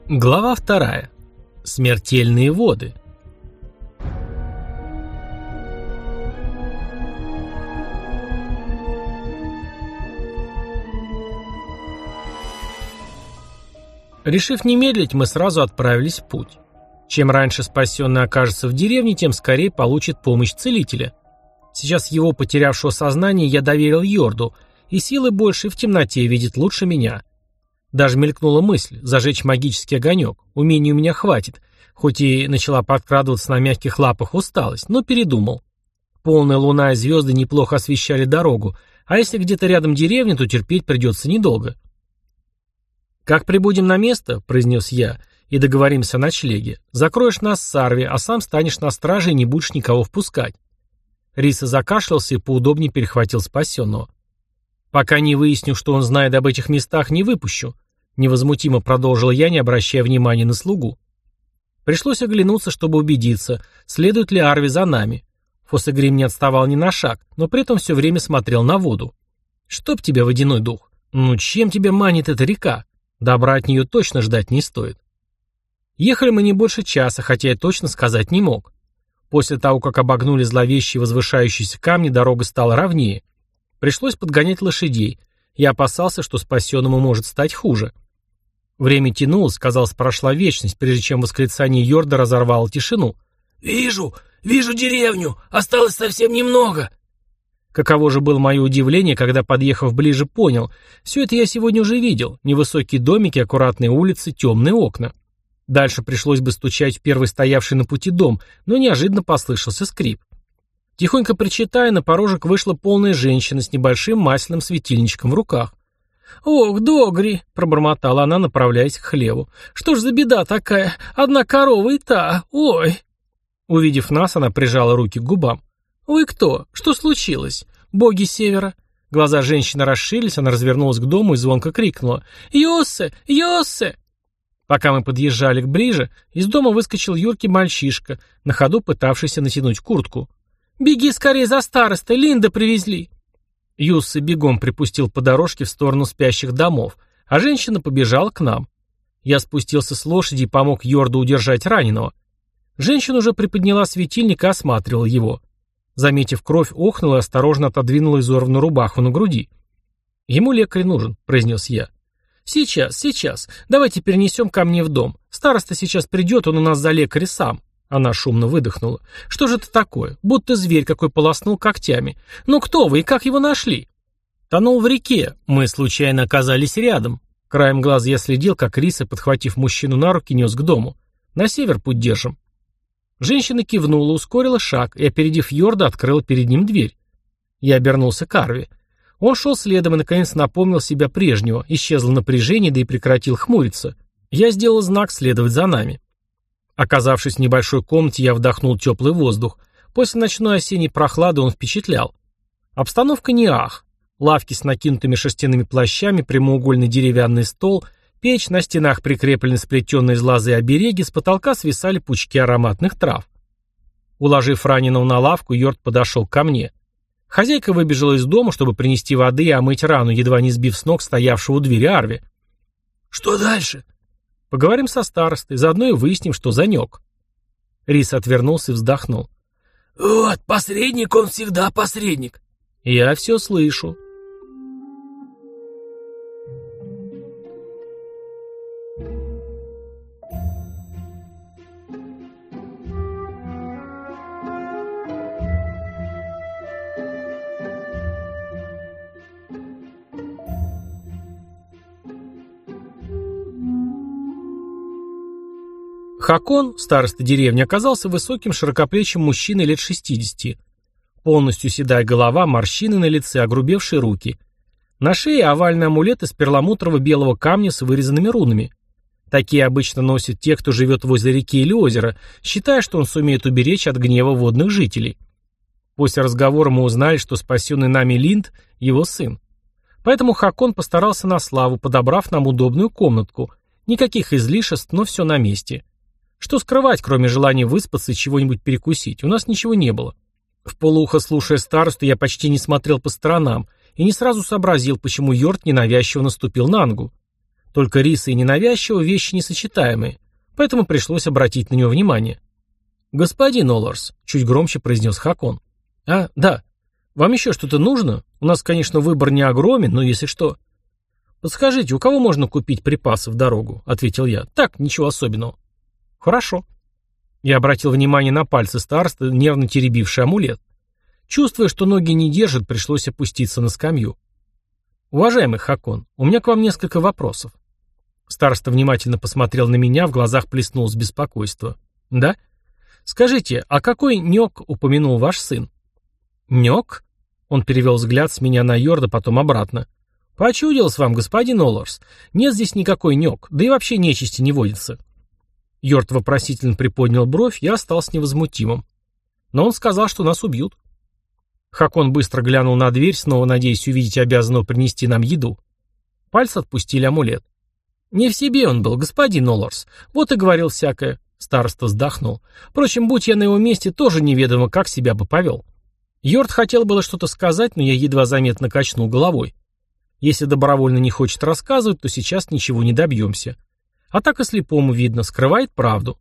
Глава 2. Смертельные воды. Решив не медлить, мы сразу отправились в путь. Чем раньше спасенный окажется в деревне, тем скорее получит помощь целителя. Сейчас его, потерявшего сознание, я доверил Йорду, и силы больше в темноте видит лучше меня. Даже мелькнула мысль зажечь магический огонек. Умений у меня хватит, хоть и начала подкрадываться на мягких лапах усталость, но передумал. Полная луна и звезды неплохо освещали дорогу, а если где-то рядом деревня, то терпеть придется недолго. «Как прибудем на место», — произнес я, — «и договоримся о ночлеге. Закроешь нас с Сарви, а сам станешь на страже и не будешь никого впускать». Риса закашлялся и поудобнее перехватил спасенного. «Пока не выясню, что он знает об этих местах, не выпущу», — невозмутимо продолжил я, не обращая внимания на слугу. Пришлось оглянуться, чтобы убедиться, следует ли Арви за нами. Фосегрим не отставал ни на шаг, но при этом все время смотрел на воду. «Чтоб тебя, водяной дух! Ну чем тебя манит эта река? Добра от нее точно ждать не стоит». Ехали мы не больше часа, хотя я точно сказать не мог. После того, как обогнули зловещие возвышающиеся камни, дорога стала ровнее. Пришлось подгонять лошадей. Я опасался, что спасенному может стать хуже. Время тянулось, казалось, прошла вечность, прежде чем восклицание Йорда разорвало тишину. «Вижу деревню! Осталось совсем немного!» Каково же было мое удивление, когда, подъехав ближе, понял. Все это я сегодня уже видел. Невысокие домики, аккуратные улицы, темные окна. Дальше пришлось бы стучать в первый стоявший на пути дом, но неожиданно послышался скрип. Тихонько причитая, на порожек вышла полная женщина с небольшим масляным светильничком в руках. «Ох, Догри!» — пробормотала она, направляясь к хлеву. «Что ж за беда такая? Одна корова и та! Ой!» Увидев нас, она прижала руки к губам. «Вы кто? Что случилось? Боги севера?» Глаза женщины расширились, она развернулась к дому и звонко крикнула. «Йоссе! Йоссе!» Пока мы подъезжали ближе, из дома выскочил юркий мальчишка, на ходу пытавшийся натянуть куртку. «Беги скорее за старостой, Линда привезли!» Юссе бегом припустил по дорожке в сторону спящих домов, а женщина побежала к нам. Я спустился с лошади и помог Йорду удержать раненого. Женщина уже приподняла светильник и осматривала его. Заметив кровь, охнула и осторожно отодвинула изорванную рубаху на груди. «Ему лекарь нужен», — произнес я. «Сейчас. Давайте перенесем ко мне в дом. Староста сейчас придет, он у нас за лекаря сам». Она шумно выдохнула. «Что же это такое? Будто зверь какой полоснул когтями. Ну кто вы и как его нашли?» «Тонул в реке. Мы случайно оказались рядом. Краем глаза я следил, как Риса, подхватив мужчину на руки, нес к дому. На север путь держим». Женщина кивнула, ускорила шаг и, опередив Йорда, открыла перед ним дверь. Я обернулся к Арви. Он шел следом и, наконец, напомнил себя прежнего, исчезло напряжение, да и прекратил хмуриться. Я сделал знак следовать за нами. Оказавшись в небольшой комнате, я вдохнул теплый воздух. После ночной осенней прохлады он впечатлял. Обстановка не ах. Лавки с накинутыми шерстяными плащами, прямоугольный деревянный стол, печь, на стенах прикреплены сплетенные из лозы обереги, с потолка свисали пучки ароматных трав. Уложив раненого на лавку, Йорд подошел ко мне. Хозяйка выбежала из дома, чтобы принести воды и омыть рану, едва не сбив с ног стоявшего у двери Арви. «Что дальше?» «Поговорим со старостой, заодно и выясним, что за нёк». Рис отвернулся и вздохнул. «Вот, посредник, он всегда посредник». «Я все слышу». Хакон, староста деревни, оказался высоким широкоплечим мужчиной лет 60. Полностью седая голова, морщины на лице, огрубевшие руки. На шее овальный амулет из перламутрового белого камня с вырезанными рунами. Такие обычно носят те, кто живет возле реки или озера, считая, что он сумеет уберечь от гнева водных жителей. После разговора мы узнали, что спасенный нами Линд – его сын. Поэтому Хакон постарался на славу, подобрав нам удобную комнатку. Никаких излишеств, но все на месте. Что скрывать, кроме желания выспаться и чего-нибудь перекусить? У нас ничего не было. Вполуха слушая старосту, я почти не смотрел по сторонам и не сразу сообразил, почему Йорд ненавязчиво наступил на ногу. Только риса и ненавязчиво вещи несочетаемые, поэтому пришлось обратить на него внимание. «Господин Олларс», — чуть громче произнес Хакон. «А, да. Вам еще что-то нужно? У нас, конечно, выбор не огромен, но если что...» «Подскажите, у кого можно купить припасы в дорогу?» — ответил я. «Так, ничего особенного». «Хорошо». Я обратил внимание на пальцы старосты, нервно теребивший амулет. Чувствуя, что ноги не держат, пришлось опуститься на скамью. «Уважаемый Хакон, у меня к вам несколько вопросов». Староста внимательно посмотрел на меня, в глазах плеснулось беспокойство. «Да? Скажите, а какой нёк упомянул ваш сын?» «Нёк?» Он перевел взгляд с меня на Йорда, потом обратно. «Почудилось вам, господин Олларс. Нет здесь никакой нёк, да и вообще нечисти не водится». Йорд вопросительно приподнял бровь, я остался невозмутимым. Но он сказал, что нас убьют. Хакон быстро глянул на дверь, снова надеясь увидеть обязанного принести нам еду. Пальцы отпустили амулет. «Не в себе он был, господин Олларс. Вот и говорил всякое». Староста вздохнул. «Впрочем, будь я на его месте, тоже неведомо, как себя бы повел». Йорд хотел было что-то сказать, но я едва заметно качнул головой. Если добровольно не хочет рассказывать, то сейчас ничего не добьемся. А так и слепому видно, скрывает правду.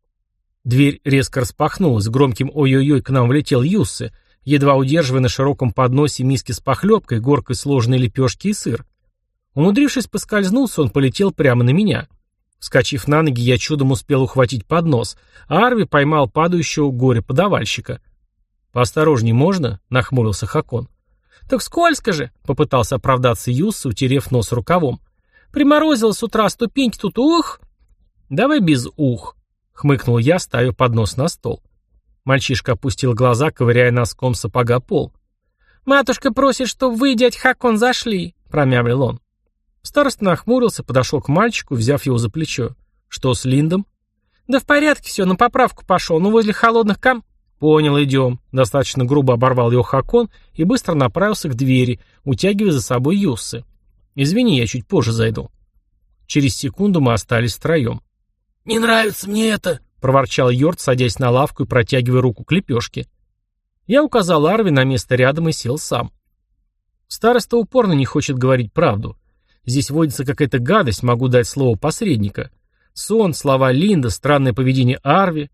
Дверь резко распахнулась, громким ой-ой-ой к нам влетел Юссе, едва удерживая на широком подносе миски с похлебкой, горкой сложной лепешки и сыр. Умудрившись поскользнуться, он полетел прямо на меня. Вскочив на ноги, я чудом успел ухватить поднос, а Арви поймал падающего горе-подавальщика. «Поосторожней можно?» — нахмурился Хакон. «Так скользко же!» — попытался оправдаться Юссе, утерев нос рукавом. «Приморозило с утра, ступеньки тут, ух!» «Давай без ух!» — хмыкнул я, ставя поднос на стол. Мальчишка опустил глаза, ковыряя носком сапога пол. «Матушка просит, чтоб вы, дядь Хакон, зашли!» — промямлил он. Староста нахмурился, подошел к мальчику, взяв его за плечо. «Что с Линдом?» «Да в порядке все, на поправку пошел, но возле холодных «Понял, идем», — достаточно грубо оборвал его Хакон и быстро направился к двери, утягивая за собой Юссы. «Извини, я чуть позже зайду». Через секунду мы остались втроем. «Не нравится мне это», — проворчал Йорд, садясь на лавку и протягивая руку к лепешке. Я указал Арви на место рядом и сел сам. Староста упорно не хочет говорить правду. Здесь водится какая-то гадость, могу дать слово посредника. Сон, слова Линда, странное поведение Арви.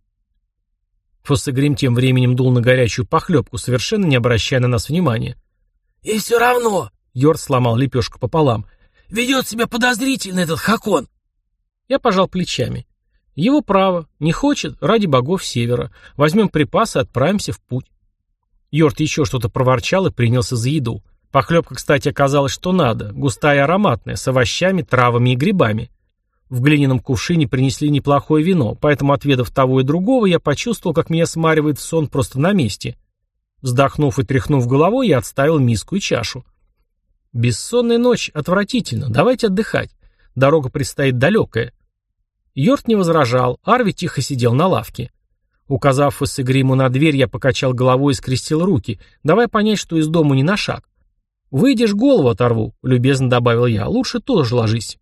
Фоссегрим тем временем дул на горячую похлебку, совершенно не обращая на нас внимания. «И все равно», — Йорд сломал лепешку пополам, — «ведет себя подозрительно этот Хакон». Я пожал плечами. Его право. Не хочет, ради богов севера. Возьмем припасы и отправимся в путь. Йорд еще что-то проворчал и принялся за еду. Похлебка, кстати, оказалась что надо. Густая и ароматная, с овощами, травами и грибами. В глиняном кувшине принесли неплохое вино, поэтому, отведав того и другого, я почувствовал, как меня смаривает в сон просто на месте. Вздохнув и тряхнув головой, я отставил миску и чашу. Бессонная ночь, отвратительно, давайте отдыхать. Дорога предстоит далекая. Йорд не возражал, Арви тихо сидел на лавке. Указав Фоссегриму на дверь, я покачал головой и скрестил руки, давая понять, что из дому не на шаг. «Выйдешь, голову оторву», — любезно добавил я, — «лучше тоже ложись».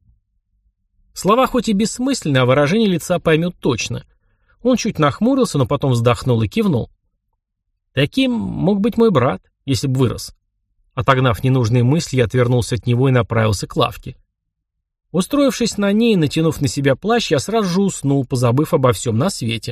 Слова хоть и бессмысленны, а выражение лица поймет точно. Он чуть нахмурился, но потом вздохнул и кивнул. Таким мог быть мой брат, если бы вырос. Отогнав ненужные мысли, я отвернулся от него и направился к лавке. Устроившись на ней и натянув на себя плащ, я сразу же уснул, позабыв обо всем на свете.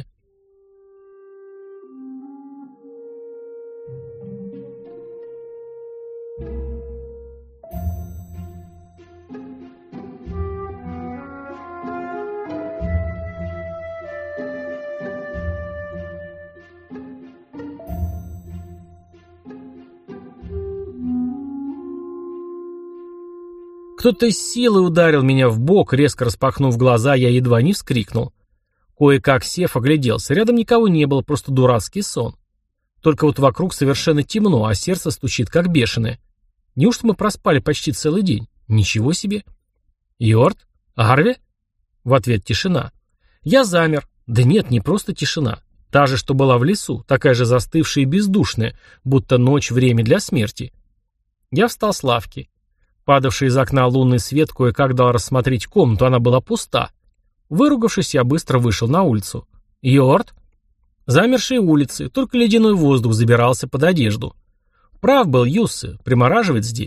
Кто-то с силой ударил меня в бок, резко распахнув глаза, я едва не вскрикнул. Кое-как сев, огляделся. Рядом никого не было, просто дурацкий сон. Только вот вокруг совершенно темно, а сердце стучит как бешеное. Неужто мы проспали почти целый день? Ничего себе. Йорд? Арви? В ответ тишина. Я замер. Да нет, не просто тишина. Та же, что была в лесу, такая же застывшая и бездушная, будто ночь — время для смерти. Я встал с лавки. Падавший из окна лунный свет кое-как дал рассмотреть комнату, она была пуста. Выругавшись, я быстро вышел на улицу. Йорд? Замершие улицы, только ледяной воздух забирался под одежду. Прав был Юссе, примораживает здесь.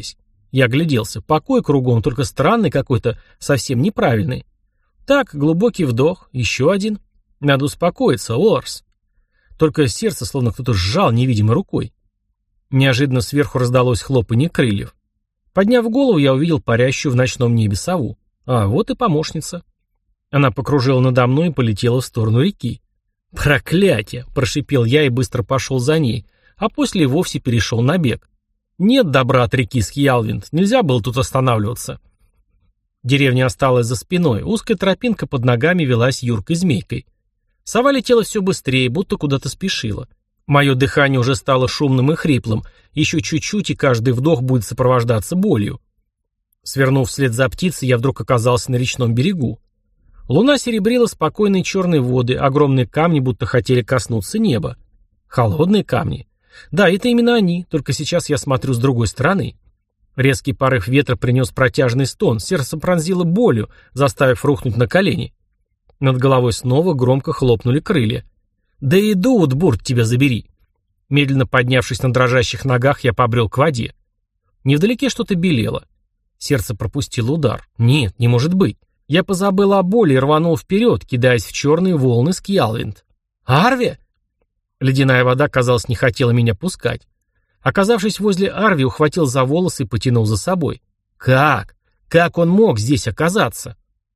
Я огляделся. Покой кругом, только странный какой-то, совсем неправильный. Так, глубокий вдох, еще один. Надо успокоиться, Уоллерс. Только сердце словно кто-то сжал невидимой рукой. Неожиданно сверху раздалось хлопанье крыльев. Подняв голову, я увидел парящую в ночном небе сову. А вот и помощница. Она покружила надо мной и полетела в сторону реки. «Проклятие!» – прошипел я и быстро пошел за ней, а после и вовсе перешел на бег. Нет добра от реки Скьялвинд, нельзя было тут останавливаться. Деревня осталась за спиной, узкая тропинка под ногами велась юркой змейкой. Сова летела все быстрее, будто куда-то спешила. Мое дыхание уже стало шумным и хриплым, еще чуть-чуть, и каждый вдох будет сопровождаться болью. Свернув вслед за птицей, я вдруг оказался на речном берегу. Луна серебрила спокойные черные воды, огромные камни будто хотели коснуться неба. Холодные камни. Да, это именно они, только сейчас я смотрю с другой стороны. Резкий порыв ветра принес протяжный стон, сердце пронзило болью, заставив рухнуть на колени. Над головой снова громко хлопнули крылья. «Да иду, Утбурт, тебя забери!» Медленно поднявшись на дрожащих ногах, я побрел к воде. Невдалеке что-то белело. Сердце пропустило удар. Нет, не может быть. Я позабыл о боли и рванул вперед, кидаясь в черные волны Скьялвинд. «Арви!» Ледяная вода, казалось, не хотела меня пускать. Оказавшись возле Арви, ухватил за волосы и потянул за собой. Как? Как он мог здесь оказаться?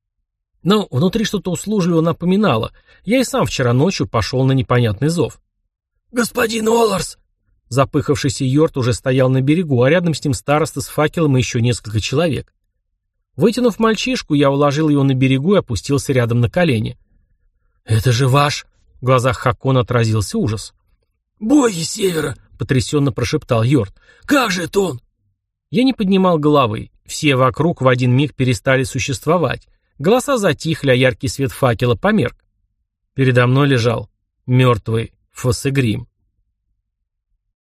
Но внутри что-то услужливо напоминало. Я и сам вчера ночью пошел на непонятный зов. «Господин Уоллерс!» Запыхавшийся Йорт уже стоял на берегу, а рядом с ним староста с факелом и еще несколько человек. Вытянув мальчишку, я уложил его на берегу и опустился рядом на колени. «Это же ваш...» В глазах Хакона отразился ужас. «Боги Севера!» — потрясенно прошептал Йорт. «Как же это он?» Я не поднимал головы. Все вокруг в один миг перестали существовать. Голоса затихли, а яркий свет факела померк. Передо мной лежал мертвый Фоссегрим.